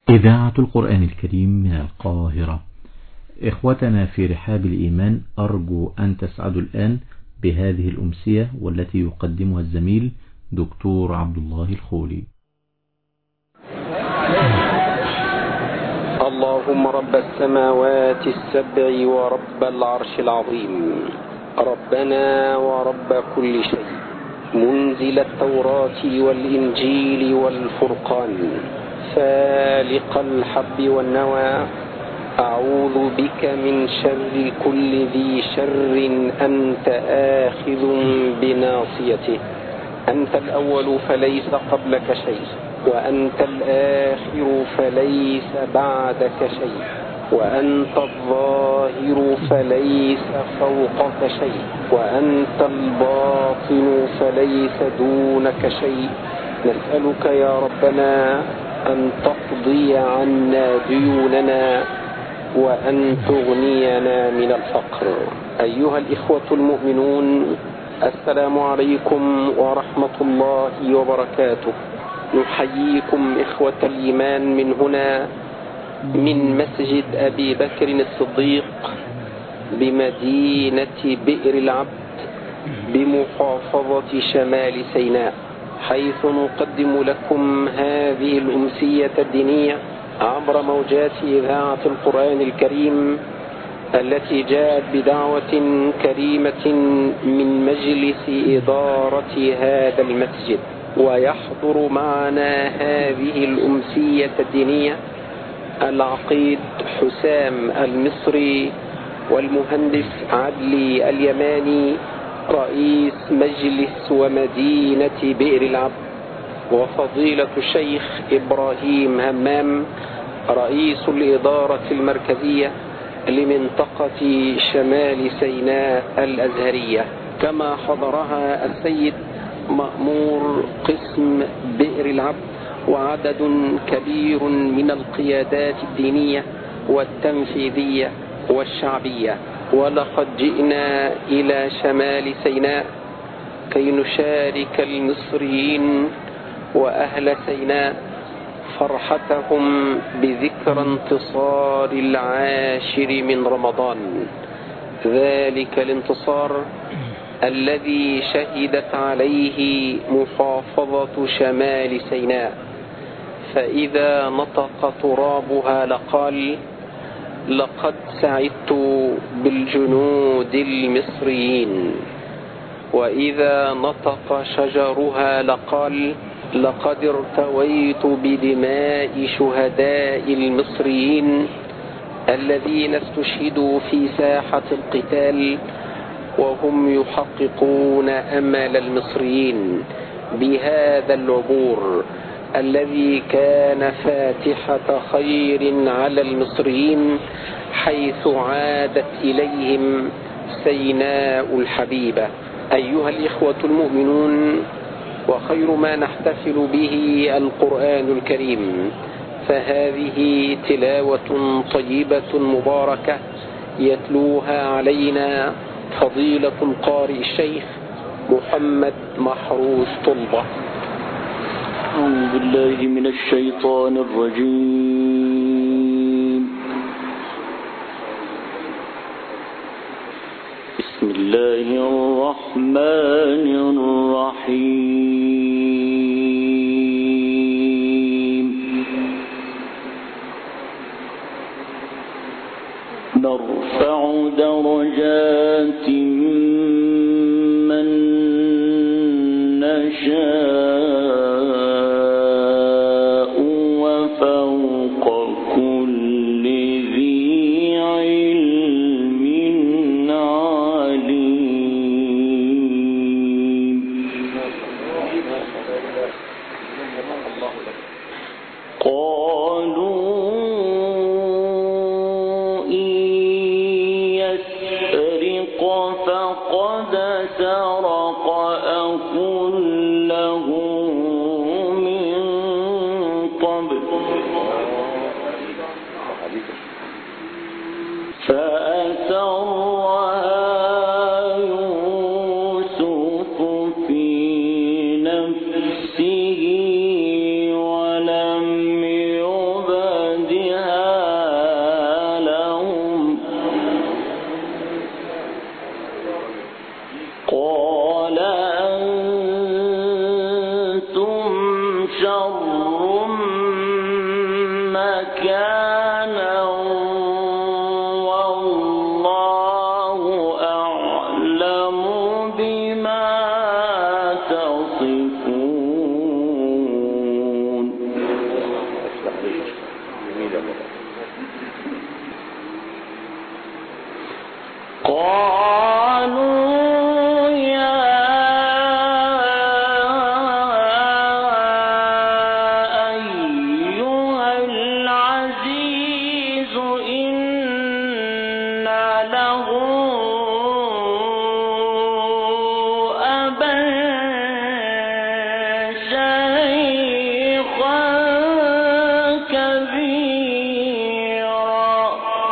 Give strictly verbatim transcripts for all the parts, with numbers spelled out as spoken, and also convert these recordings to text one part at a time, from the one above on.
إذاعة القرآن الكريم من القاهرة. إخوتنا في رحاب الإيمان، أرجو أن تسعدوا الآن بهذه الأمسية والتي يقدمها الزميل دكتور عبد الله الخولي. اللهم رب السماوات السبع ورب العرش العظيم، ربنا ورب كل شيء، منزل التوراة والإنجيل والفرقان، فالق الحب والنوى، أعوذ بك من شر كل ذي شر أنت آخذ بناصيته. أنت الأول فليس قبلك شيء، وأنت الآخر فليس بعدك شيء، وأنت الظاهر فليس فوقك شيء، وأنت الباطن فليس دونك شيء. نسألك يا ربنا أن تقضي عنا ديوننا وأن تغنينا من الفقر. أيها الإخوة المؤمنون، السلام عليكم ورحمة الله وبركاته. نحييكم إخوة الإيمان من هنا، من مسجد أبي بكر الصديق بمدينة بئر العبد بمحافظة شمال سيناء، حيث نقدم لكم هذه الأمسية الدينية عبر موجات إذاعة القرآن الكريم، التي جاءت بدعوة كريمة من مجلس إدارة هذا المسجد. ويحضر معنا هذه الأمسية الدينية العقيد حسام المصري والمهندس عدلي اليماني، رئيس مجلس ومدينة بئر العبد، وفضيلة الشيخ إبراهيم همام، رئيس الإدارة المركزية لمنطقة شمال سيناء الأزهرية، كما حضرها السيد مأمور قسم بئر العبد وعدد كبير من القيادات الدينية والتنفيذية والشعبية. ولقد جئنا إلى شمال سيناء كي نشارك المصريين وأهل سيناء فرحتهم بذكرى انتصار العاشر من رمضان، ذلك الانتصار الذي شهدت عليه محافظة شمال سيناء، فإذا نطق ترابها لقال: لقد سعدت بالجنود المصريين. وإذا نطق شجرها لقال: لقد ارتويت بدماء شهداء المصريين الذين استشهدوا في ساحة القتال، وهم يحققون أمل المصريين بهذا العبور الذي كان فاتحة خير على المصريين، حيث عادت إليهم سيناء الحبيبة. أيها الإخوة المؤمنون، وخير ما نحتفل به القرآن الكريم، فهذه تلاوة طيبة مباركة يتلوها علينا فضيلة القارئ الشيخ محمد محروس طلبة. أعوذ بالله من الشيطان الرجيم. بسم الله الرحمن الرحيم. نرفع درجات من نشاء وفوق كل ذي علم عليم. قالوا فقد سرق أخ له من قبل فأسرها يوسف في نفسه ولم يبدها مكانا والله أعلم بما تصفون. قالوا يا أيها العزيز إن له أبا شيخا كبيرا.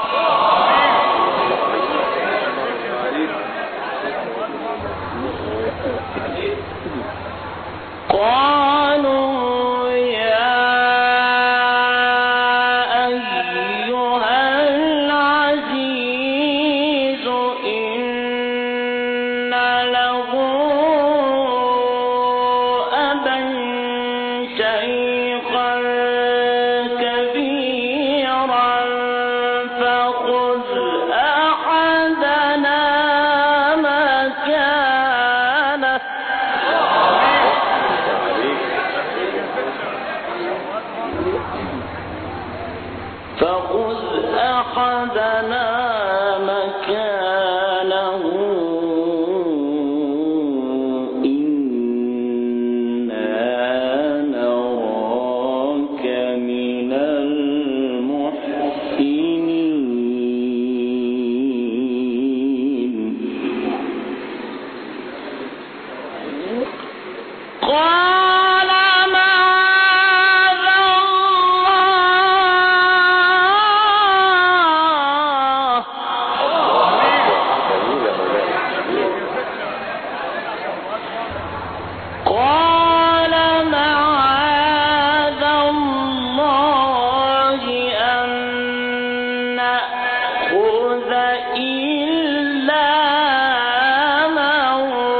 قالوا يا أيها العزيز إن له أبا شيخا كبيرا فخذ أحدنا مكانه. فخذ أحدنا مكانه إنا نراك من المحسنين. قال معاذ الله قال معاذ الله أن نأخذ إلا من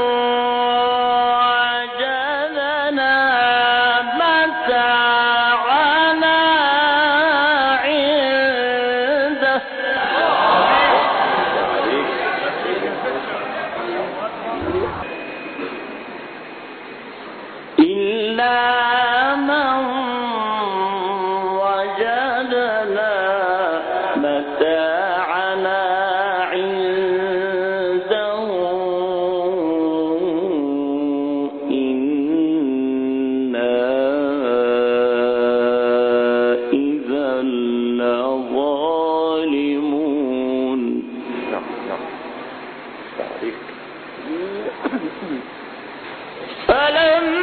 وجدنا متاعنا عنده. إلا من وجدنا متاعنا عنده إنا إذا لظالمون.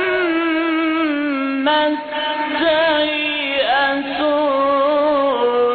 فلما استيئسوا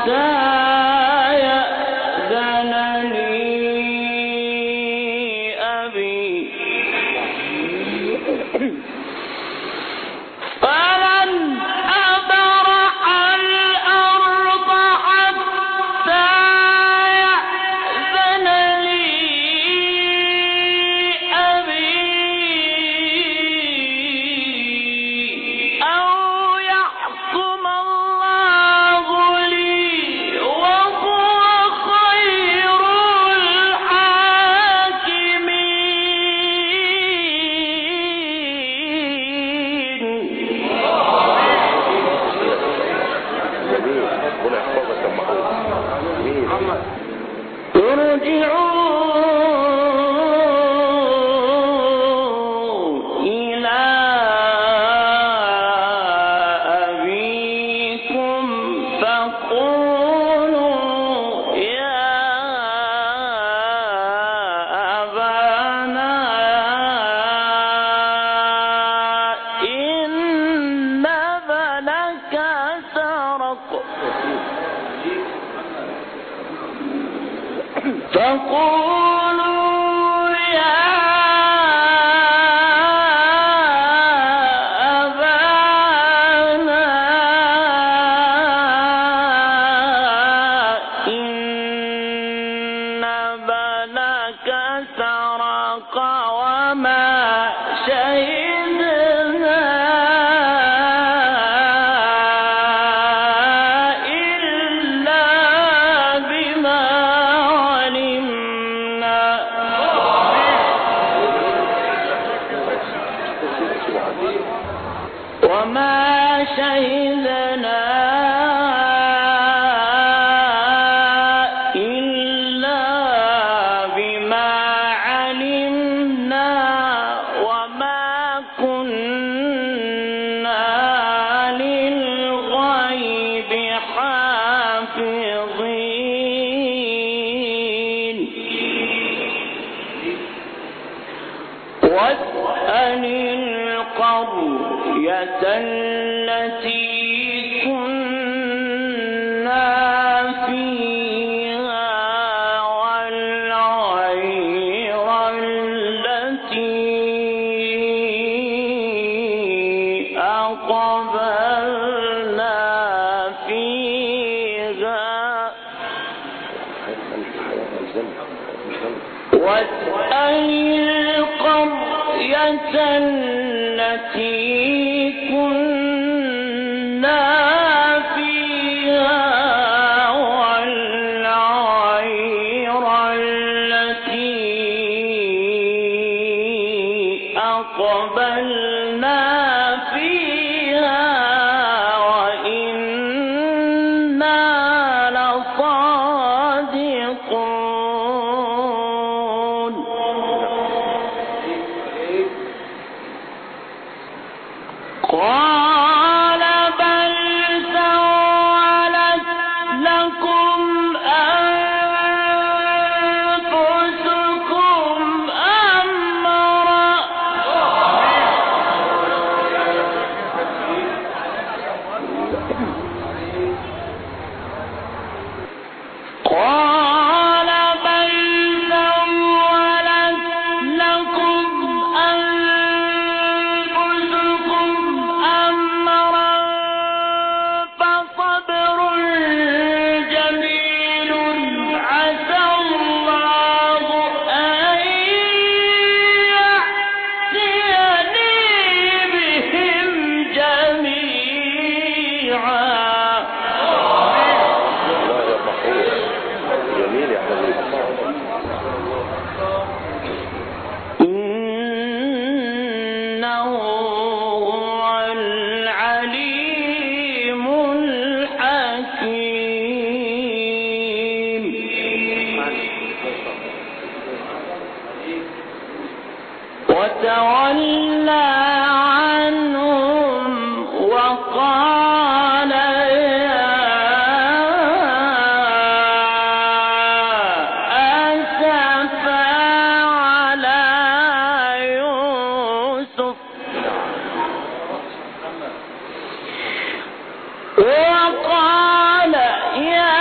وقال يا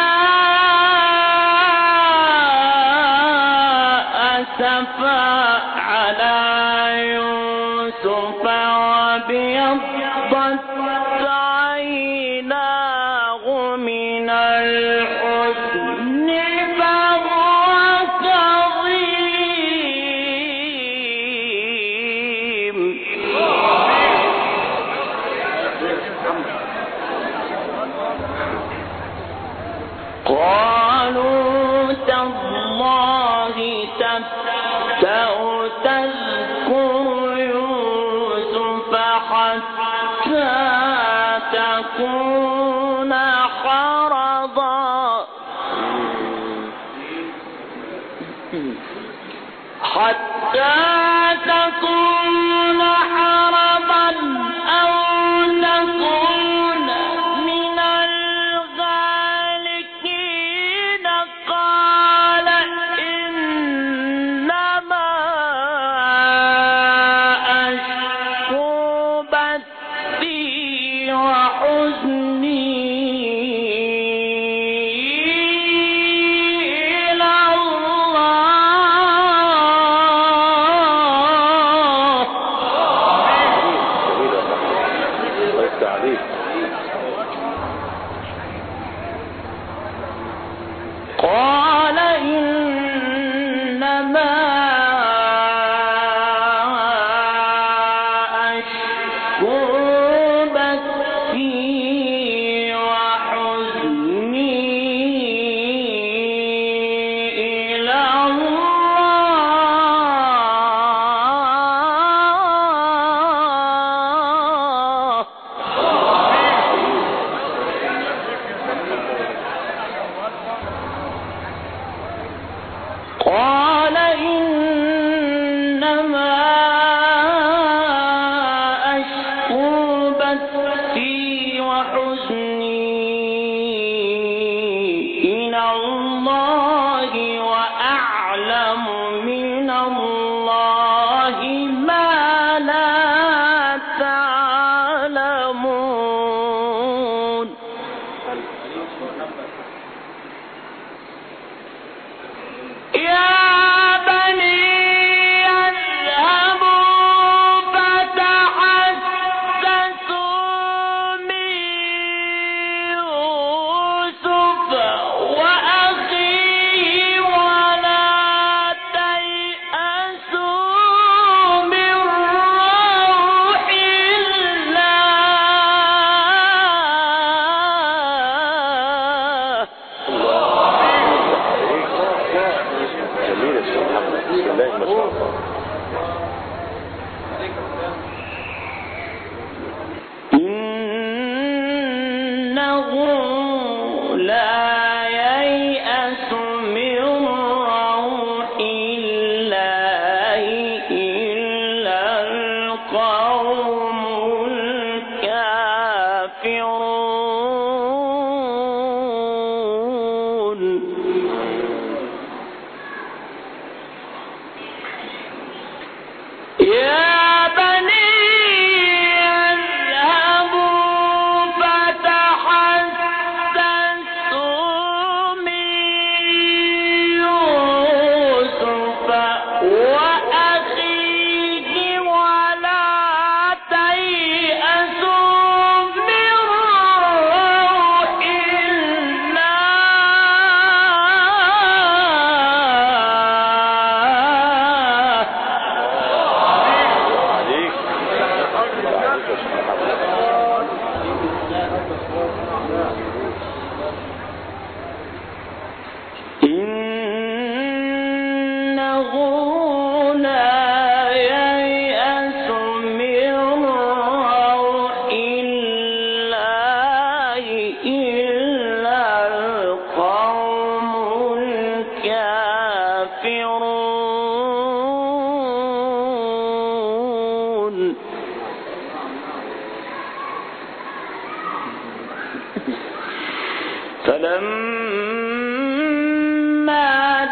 فلما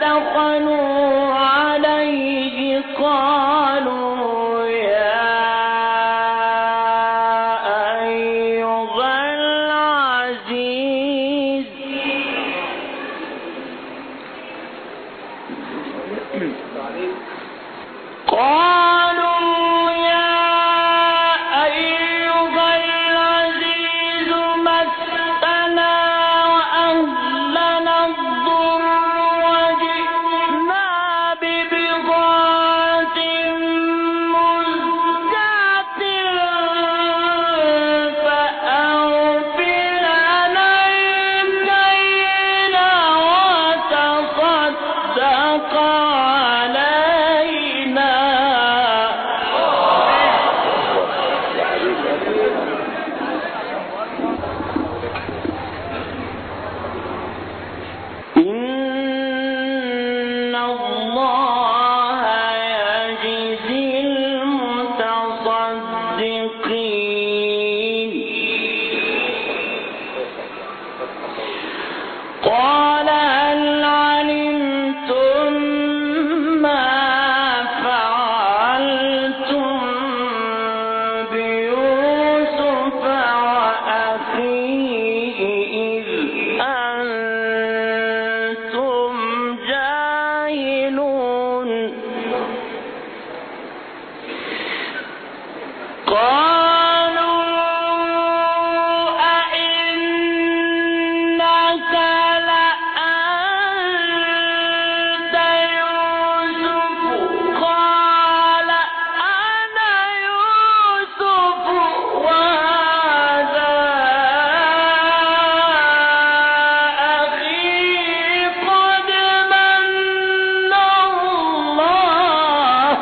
دخلوا عليه قالوا يا أيها العزيز قالوا يا أيها العزيز مسنا وأهلنا الضر وجئنا ببضاعة مزجاة فأوف لنا الكيل وتصدق علينا إن الله يجزي المتصدقين. قال هل علمتم ما فعلتم بيوسف وأخيه إذ أنتم جاهلون؟ قالوا أئنك لأنت يوسف؟ قال أنا يوسف وهذا أخي قد من الله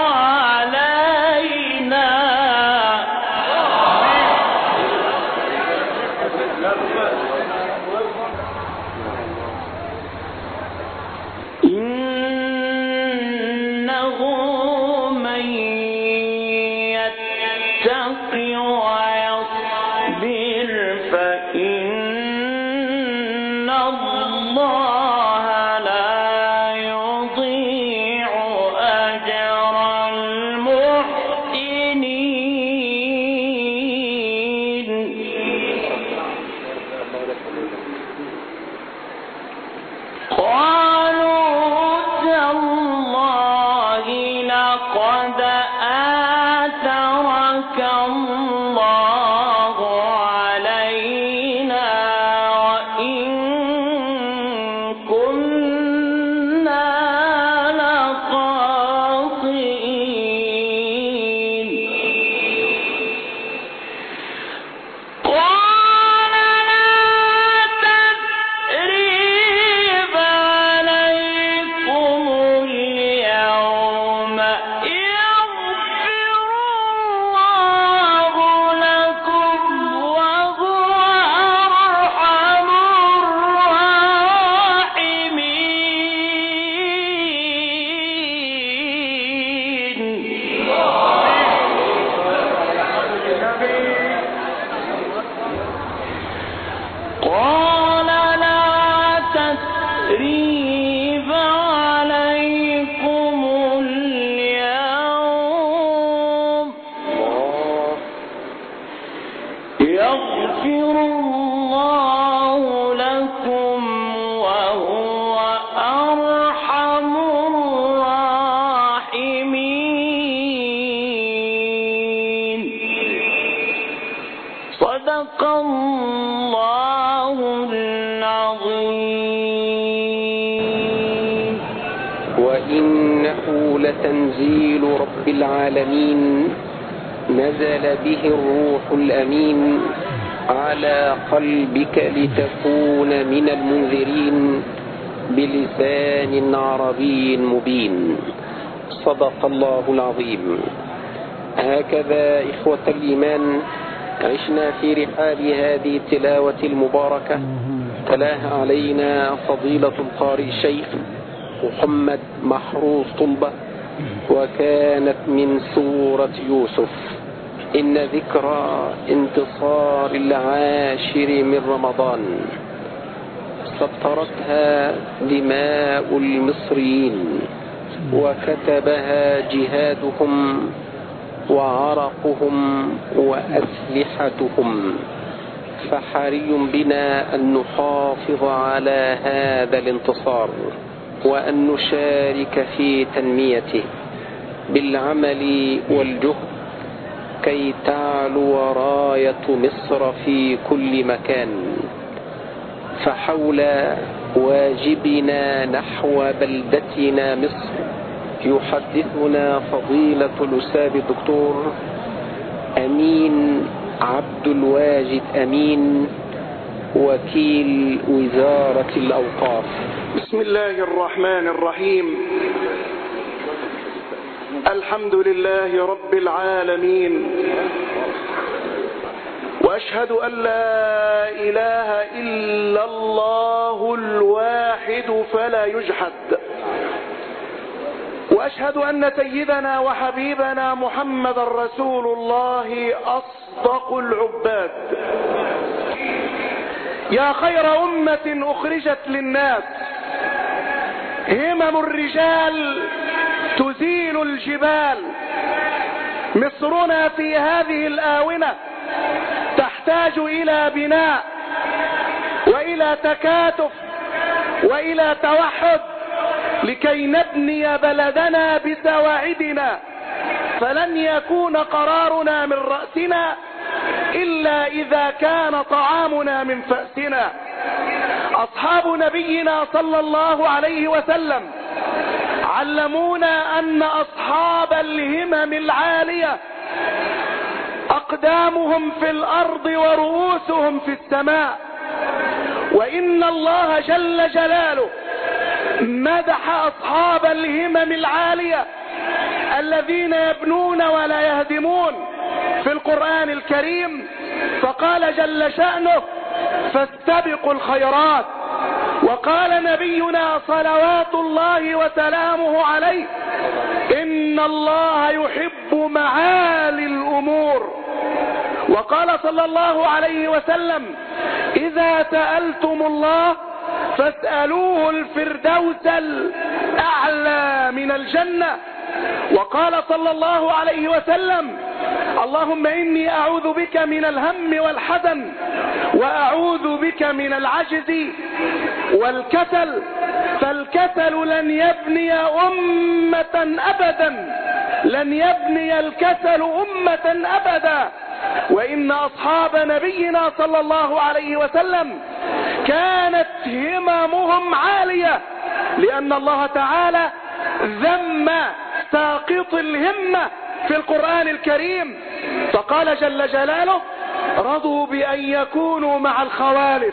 علينا. إنه من يتق ويصبر فإن الله لا يضيع أجر المحسنين. قالوا تالله لقد آثرك الله علينا وإن كنا لخاطئين. قال لا تثريب عليكم اليوم يغفر الله لكم وهو أرحم الراحمين. قال لا تثريب عليكم اليوم يغفر الله لكم وهو أرحم الراحمين. صدق الله العظيم. وإنه لتنزيل رب العالمين نزل به الروح الأمين على قلبك لتكون من المنذرين بلسان عربي مبين. صدق الله العظيم. هكذا إخوة الإيمان عشنا في رحاب هذه التلاوة المباركة تلاها علينا فضيلة القارئ الشيخ محمد محروس طلبة، وكانت من سورة يوسف. إن ذكرى انتصار العاشر من رمضان سطرتها دماء المصريين وكتبها جهادهم وعرقهم وأسلحتهم، فحري بنا أن نحافظ على هذا الانتصار وأن نشارك في تنميته بالعمل والجهد كي تعلو راية مصر في كل مكان. فحول واجبنا نحو بلدتنا مصر يحدثنا فضيلة الأستاذ الدكتور أمين عبد الواجد أمين، وكيل وزارة الأوقاف. بسم الله الرحمن الرحيم. الحمد لله رب العالمين، وأشهد أن لا إله إلا الله الواحد فلا يجحد، وأشهد أن سيدنا وحبيبنا محمد رسول الله أصدق العباد. يا خير أمة أخرجت للناس، همم الرجال تزيل الجبال. مصرنا في هذه الآونة تحتاج إلى بناء وإلى تكاتف وإلى توحد لكي نبني بلدنا بسواعدنا، فلن يكون قرارنا من رأسنا إلا إذا كان طعامنا من فأسنا. أصحاب نبينا صلى الله عليه وسلم علمونا أن أصحاب الهمم العالية أقدامهم في الأرض ورؤوسهم في السماء، وإن الله جل جلاله مدح أصحاب الهمم العالية الذين يبنون ولا يهدمون في القرآن الكريم، فقال جل شأنه: فاستبقوا الخيرات. وقال نبينا صلوات الله وسلامه عليه: إن الله يحب معالي الأمور. وقال صلى الله عليه وسلم: إذا سألتم الله فاسألوه الفردوس الأعلى من الجنة. وقال صلى الله عليه وسلم: اللهم إني أعوذ بك من الهم والحزن، وأعوذ بك من العجز والكسل، فالكسل لن يبني أمة أبدا، لن يبني الكسل أمة أبدا. وإن أصحاب نبينا صلى الله عليه وسلم كانت هممهم عالية، لأن الله تعالى ذم ساقط الهمة في القرآن الكريم، فقال جل جلاله: رضوا بأن يكونوا مع الخوالف.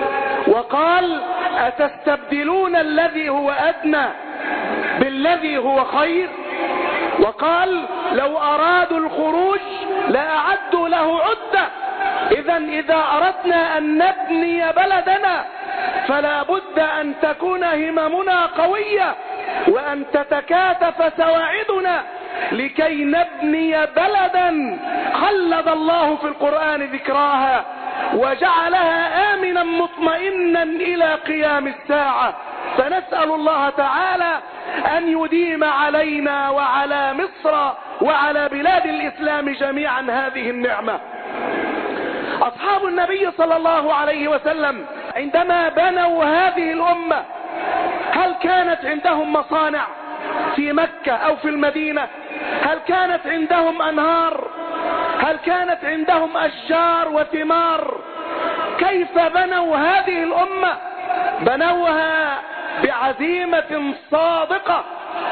وقال: أتستبدلون الذي هو أدنى بالذي هو خير. وقال: لو أرادوا الخروج لأعدوا له عدة. إذا إذا أردنا أن نبني بلدنا فلا بد أن تكون هممنا قوية، وأن تتكاتف سواعدنا لكي نبني بلدا خلد الله في القرآن ذكراها وجعلها آمنا مطمئنا إلى قيام الساعة. فنسأل الله تعالى أن يديم علينا وعلى مصر وعلى بلاد الإسلام جميعا هذه النعمة. أصحاب النبي صلى الله عليه وسلم عندما بنوا هذه الأمة، هل كانت عندهم مصانع في مكة أو في المدينة؟ هل كانت عندهم أنهار؟ هل كانت عندهم أشجار وثمار؟ كيف بنوا هذه الأمة؟ بنوها بعزيمة صادقة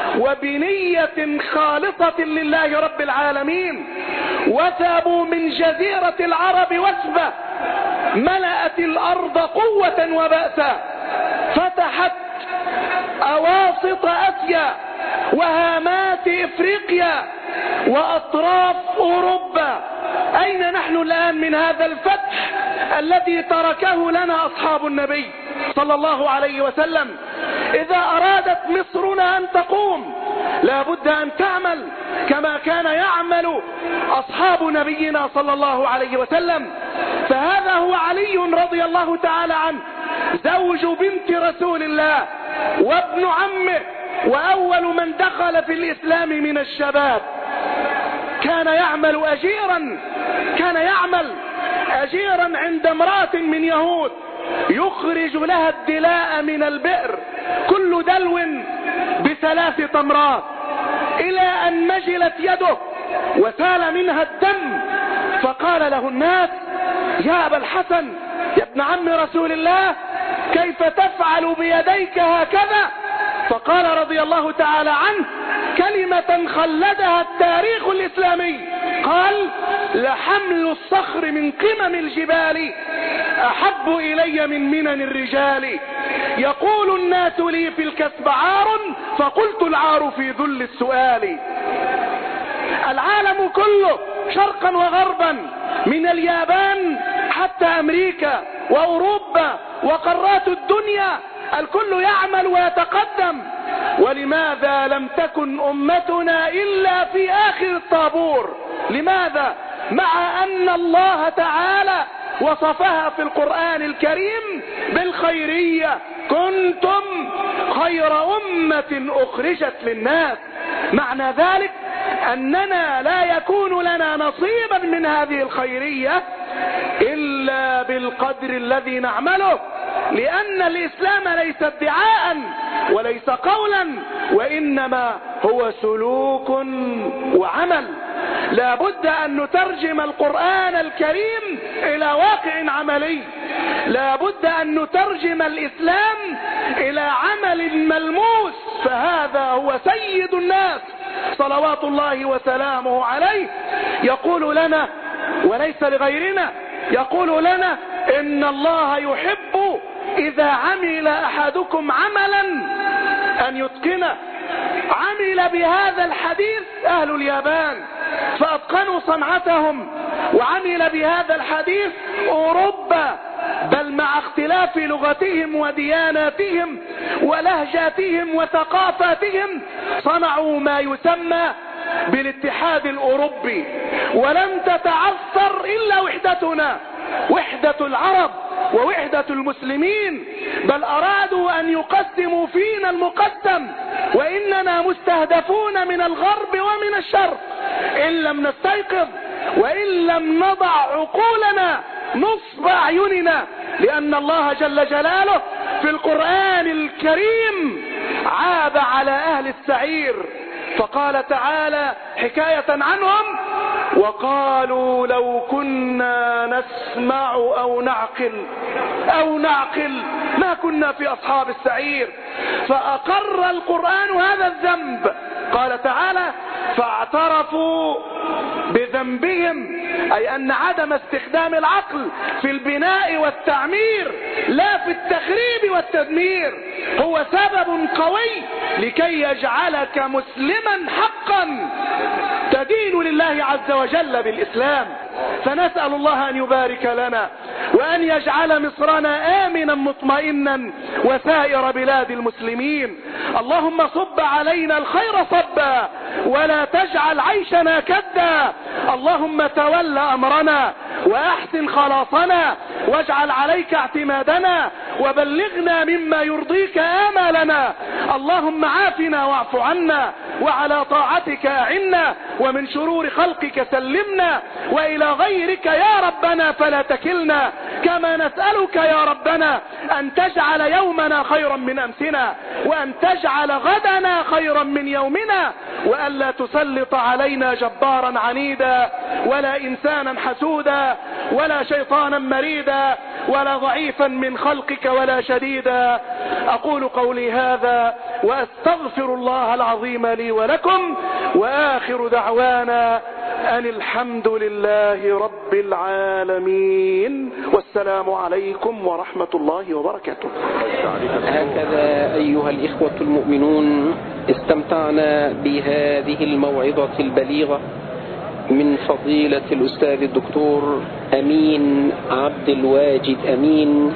وبنية خالصة لله رب العالمين. وثبوا من جزيرة العرب وثبة ملأت الأرض قوة وبأسا، فتحت أواسط آسيا وهامات إفريقيا وأطراف أوروبا. أين نحن الآن من هذا الفتح الذي تركه لنا أصحاب النبي صلى الله عليه وسلم؟ إذا أرادت مصرنا أن تقوم لا بد أن تعمل كما كان يعمل أصحاب نبينا صلى الله عليه وسلم. فهذا هو علي رضي الله تعالى عنه، زوج بنت رسول الله وابن عمه، وأول من دخل في الإسلام من الشباب. كان يعمل أجيرا كان يعمل أجيرا عند امرأة من يهود يخرج لها الدلاء من البئر، كل دلو بثلاث تمرات، إلى أن مجلت يده وسال منها الدم. فقال له الناس: يا أبا الحسن، يا ابن عم رسول الله، كيف تفعل بيديك هكذا؟ فقال رضي الله تعالى عنه كلمة خلدها التاريخ الإسلامي، قال: لحمل الصخر من قمم الجبال أحب إلي من منن الرجال. يقول الناس لي في الكسب عار، فقلت العار في ذل السؤال. العالم كله شرقا وغربا، من اليابان حتى أمريكا وأوروبا وقارات الدنيا، الكل يعمل ويتقدم. ولماذا لم تكن أمتنا إلا في آخر الطابور؟ لماذا؟ مع أن الله تعالى وصفها في القرآن الكريم بالخيرية: كنتم خير أمة أخرجت للناس. معنى ذلك أننا لا يكون لنا نصيبا من هذه الخيرية إلا بالقدر الذي نعمله، لأن الإسلام ليس ادعاء وليس قولا، وإنما هو سلوك وعمل. لا بد أن نترجم القرآن الكريم إلى واقع عملي، لا بد أن نترجم الإسلام إلى عمل ملموس، فهذا هو سيد الناس صلوات الله وسلامه عليه يقول لنا، وليس لغيرنا، يقول لنا: إن الله يحب إذا عمل أحدكم عملا أن يتقنه. عمل بهذا الحديث أهل اليابان فأتقنوا صنعتهم، وعمل بهذا الحديث أوروبا، بل مع اختلاف لغتهم ودياناتهم ولهجاتهم وثقافاتهم صنعوا ما يسمى بالاتحاد الأوروبي. ولم تتعثر إلا وحدتنا، وحدة العرب ووحدة المسلمين، بل أرادوا أن يقسموا فينا المقسم، وإننا مستهدفون من الغرب ومن الشرق. إن لم نستيقظ وإن لم نضع عقولنا نصب أعيننا، لأن الله جل جلاله في القرآن الكريم عاب على أهل السعير، فقال تعالى حكاية عنهم: وقالوا لو كنا نسمع أو نعقل أو نعقل ما كنا في أصحاب السعير. فأقر القرآن هذا الذنب. قال تعالى: فاعترفوا بذنبهم، أي أن عدم استخدام العقل في البناء والتعمير لا في التخريب والتدمير هو سبب قوي لكي يجعلك مسلما حقا تدين لله عز وجل بالإسلام. فنسأل الله أن يبارك لنا وأن يجعل مصرنا آمنا مطمئنا وسائر بلاد المسلمين. اللهم صب علينا الخير صبا ولا تجعل عيشنا كدا. اللهم تول أمرنا وأحسن خلاصنا واجعل عليك اعتمادنا وبلغنا مما يرضيك آمالنا. اللهم عافنا واعف عنا وعلى طاعتك أعنا ومن شرور خلقك سلمنا، وإلى غيرك يا ربنا فلا تكلنا. كما نسألك يا ربنا أن تجعل يومنا خيرا من أمسنا، وأن تجعل غدنا خيرا من يومنا، وأن لا تسلط علينا جبارا عنيدا ولا إنسانا حسودا ولا شيطانا مريدا ولا ضعيفا من خلقك ولا شديدا. أقول قولي هذا وأستغفر الله العظيم لي ولكم، وآخر دعوانا أن الحمد لله رب العالمين، والسلام عليكم ورحمة الله وبركاته. هكذا أيها الإخوة المؤمنون استمتعنا بهذه الموعظة البليغة من فضيلة الأستاذ الدكتور أمين عبد الواجد أمين،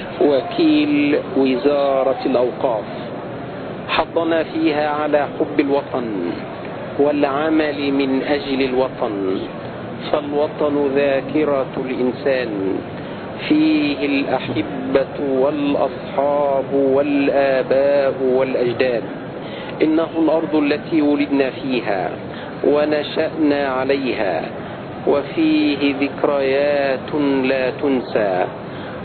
وكيل وزارة الأوقاف. حضنا فيها على حب الوطن والعمل من أجل الوطن، فالوطن ذاكرة الإنسان، فيه الأحبة والأصحاب والآباء والأجداد. إنه الأرض التي ولدنا فيها ونشأنا عليها، وفيه ذكريات لا تنسى،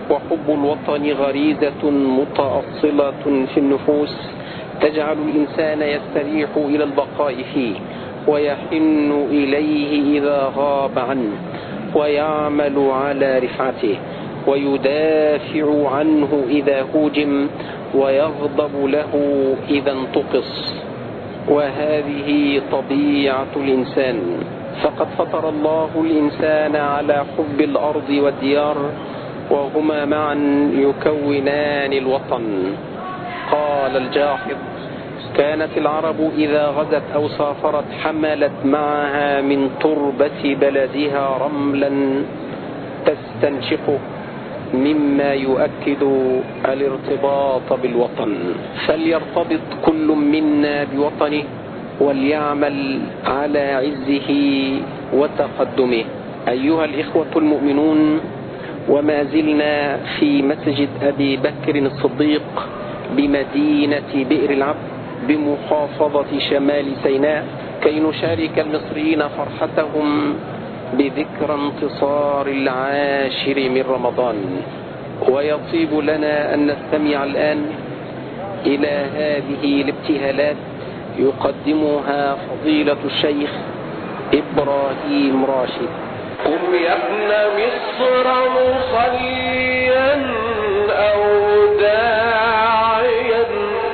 وحب الوطن غريزة متأصلة في النفوس تجعل الإنسان يستريح إلى البقاء فيه ويحن إليه إذا غاب عنه ويعمل على رفعته ويدافع عنه إذا هوجم ويغضب له إذا انتقص. وهذه طبيعة الإنسان، فقد فطر الله الإنسان على حب الأرض والديار وهما معا يكونان الوطن. قال الجاحظ: كانت العرب إذا غزت أو سافرت حملت معها من تربة بلدها رملا تستنشقه مما يؤكد الارتباط بالوطن. فليرتبط كل منا بوطنه وليعمل على عزه وتقدمه. أيها الإخوة المؤمنون، وما زلنا في مسجد أبي بكر الصديق بمدينة بئر العبد بمحافظة شمال سيناء كي نشارك المصريين فرحتهم بذكرى انتصار العاشر من رمضان. ويطيب لنا أن نستمع الآن إلى هذه الابتهالات يقدمها فضيلة الشيخ إبراهيم راشد. قم يا ابن مصر مصليا أو داعيا،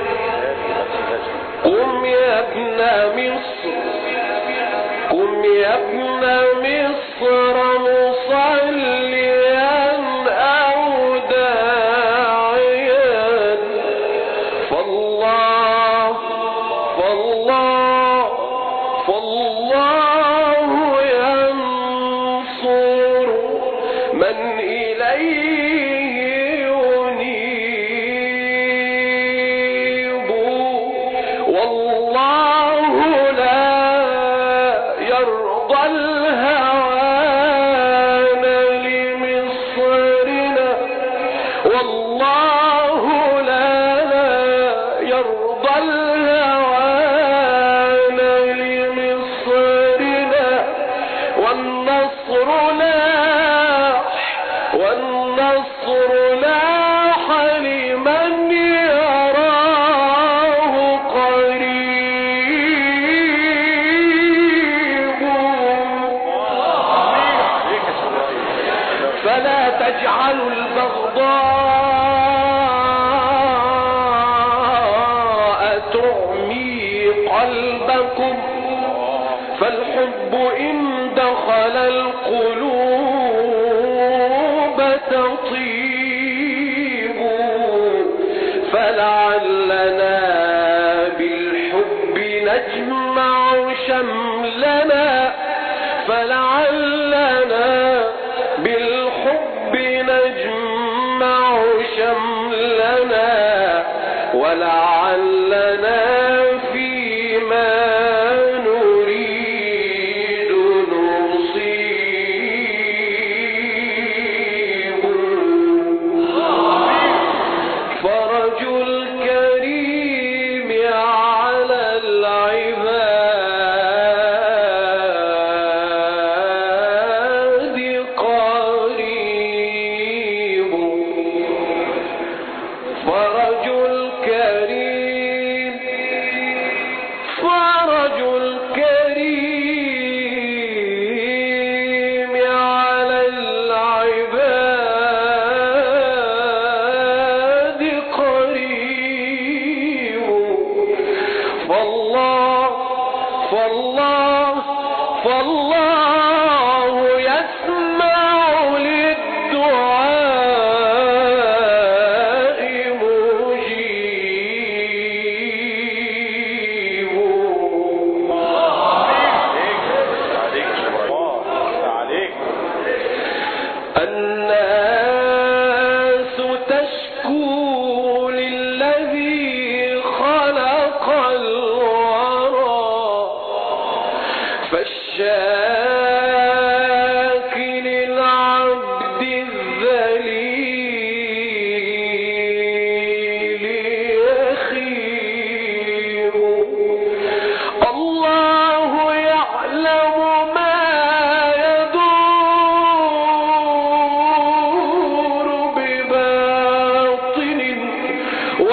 قم يا ابن مصر، قم يا ابن مصر مصليا أو داعيا، فالله فالله فالله ينصر من إليه ينيب، والله لا يرضى الهوان لمصرنا، والله لا يرضى الهوان لمصرنا، والنصر لاح والنصر لاح لمن يراه قريب. فلا تجعلوا البغضاء تعمي قلبكم، فالحب إن دخل القلوب تطيب، فلعلنا بالحب نجمع شملنا، فلعلنا بالحب نجمع شملنا، ولعلنا فيما نريد نصيب. فرج الكريم على العباد قريب، فرج الكريم فرج الكريم على العباد قريب، فالله فالله فالله يسمع للدعاء مجيب. الناس تشكو للذي خلق الورى، فالشاكر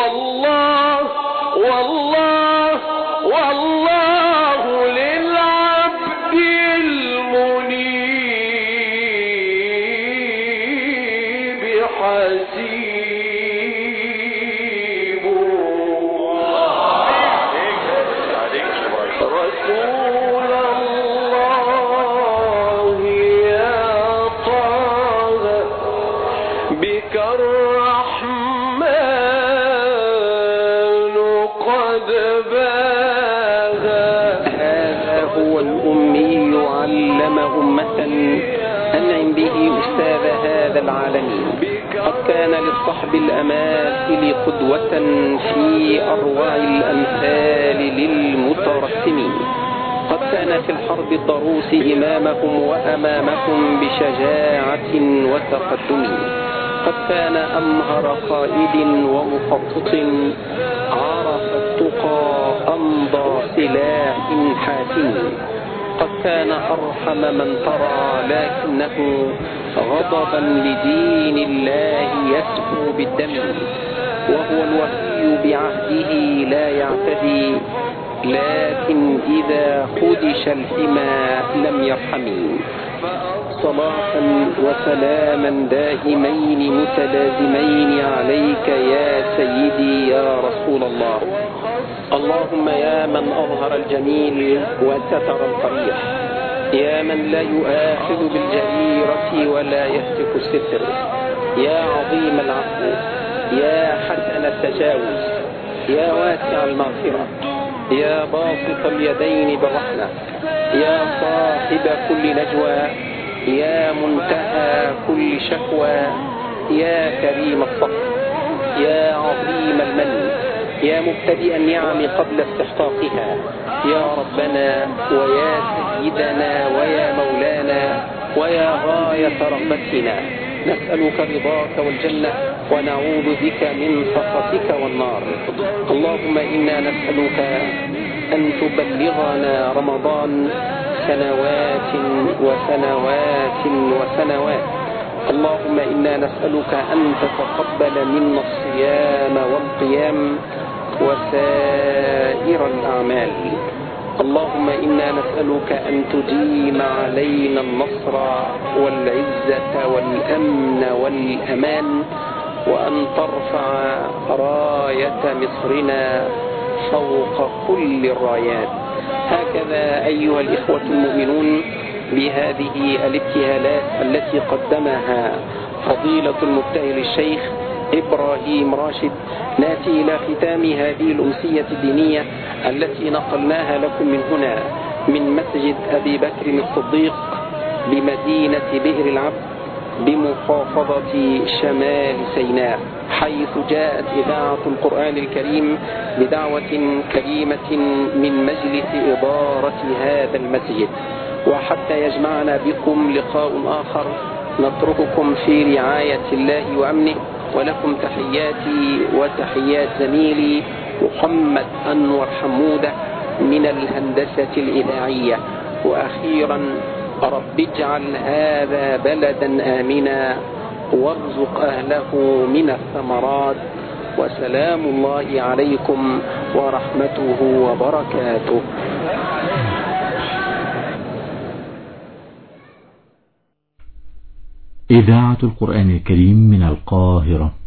والله والله والله للعبد المنيب حسيب رسول الله يا طه بك الرحمن قد باغى. هذا هو الأمي علم أمة أنعم به أستاذ هذا العالم. قد كان للصحب الأماثل قدوة في أروع الأمثال للمترسمين. قد كان في الحرب الضروس إمامهم وأمامهم بشجاعة وتقدم. قد كان أمهر قائد ومخطط عرف التقى أمضى سلاح حاسم. قد كان أرحم من ترى لكنه غضبا لدين الله يسفو بالدم. وهو الوفي بعهده لا يعتدي، لكن إذا خدش الحمى لم يرحم. صلاحا وسلاما دائمين متلازمين عليك يا سيدي يا رسول الله. اللهم يا من أظهر الجميل وستر القبيح، يا من لا يؤاخذ بالجريرة ولا يهتك الستر، يا عظيم العفو، يا حسن التجاوز، يا واسع المغفرة، يا باسط اليدين بالرحمة، يا صاحب كل نجوى، يا منتهى كل شكوى، يا كريم الصف، يا عظيم المن، يا مبتدئ النعم قبل استحقاقها، يا ربنا ويا سيدنا ويا مولانا ويا غاية رغبتنا. نسألك رضاك والجنة ونعوذ بك من سخطك والنار. اللهم إنا نسألك أن تبلغنا رمضان سنوات وسنوات وسنوات. اللهم إنا نسألك أن تتقبل منا الصيام والقيام وسائر الأعمال. اللهم إنا نسألك أن تديم علينا النصر والعزة والأمن والأمان، وأن ترفع راية مصرنا فوق كل الرايات. هكذا أيها الإخوة المؤمنون بهذه الابتهالات التي قدمها فضيلة المبتهل الشيخ إبراهيم راشد ناتي إلى ختام هذه الأمسية الدينية التي نقلناها لكم من هنا من مسجد أبي بكر الصديق بمدينة بئر العبد بمحافظة شمال سيناء، حيث جاءت إذاعة القرآن الكريم بدعوة كريمة من مجلس إدارة هذا المسجد. وحتى يجمعنا بكم لقاء آخر نترككم في رعاية الله وأمنه، ولكم تحياتي وتحيات زميلي محمد أنور حمودة من الهندسة الإذاعية. وأخيرا رب اجعل هذا بلدا آمنا وارزق أهله من الثمرات، وسلام الله عليكم ورحمته وبركاته. إذاعة القرآن الكريم من القاهرة.